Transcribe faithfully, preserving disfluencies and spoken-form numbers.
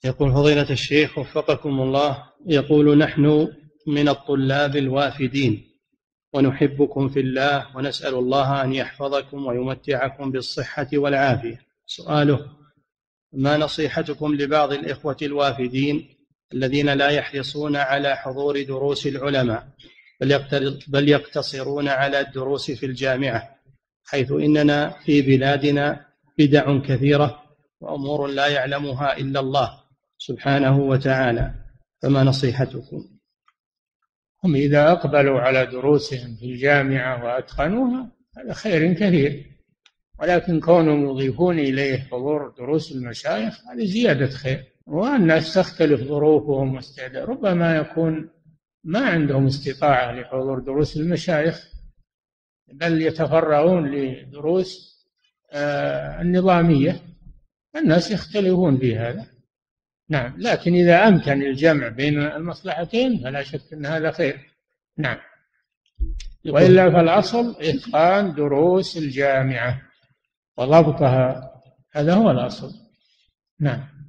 يقول فضيلة الشيخ وفقكم الله، يقول نحن من الطلاب الوافدين ونحبكم في الله ونسأل الله أن يحفظكم ويمتعكم بالصحة والعافية. سؤاله: ما نصيحتكم لبعض الإخوة الوافدين الذين لا يحرصون على حضور دروس العلماء بل يقتصرون على الدروس في الجامعة، حيث إننا في بلادنا بدع كثيرة وأمور لا يعلمها إلا الله سبحانه وتعالى، فما نصيحتكم؟ هم إذا أقبلوا على دروسهم في الجامعة وأتقنوها هذا خير كثير، ولكن كونهم يضيفون إليه حضور دروس المشايخ هذه زيادة خير. والناس تختلف ظروفهم واستعداد، ربما يكون ما عندهم استطاعة لحضور دروس المشايخ بل يتفرغون لدروس آه النظامية، الناس يختلفون في هذا. نعم، لكن إذا أمكن الجمع بين المصلحتين فلا شك أن هذا خير. نعم، وإلا فالأصل إتقان دروس الجامعة وضبطها، هذا هو الأصل. نعم.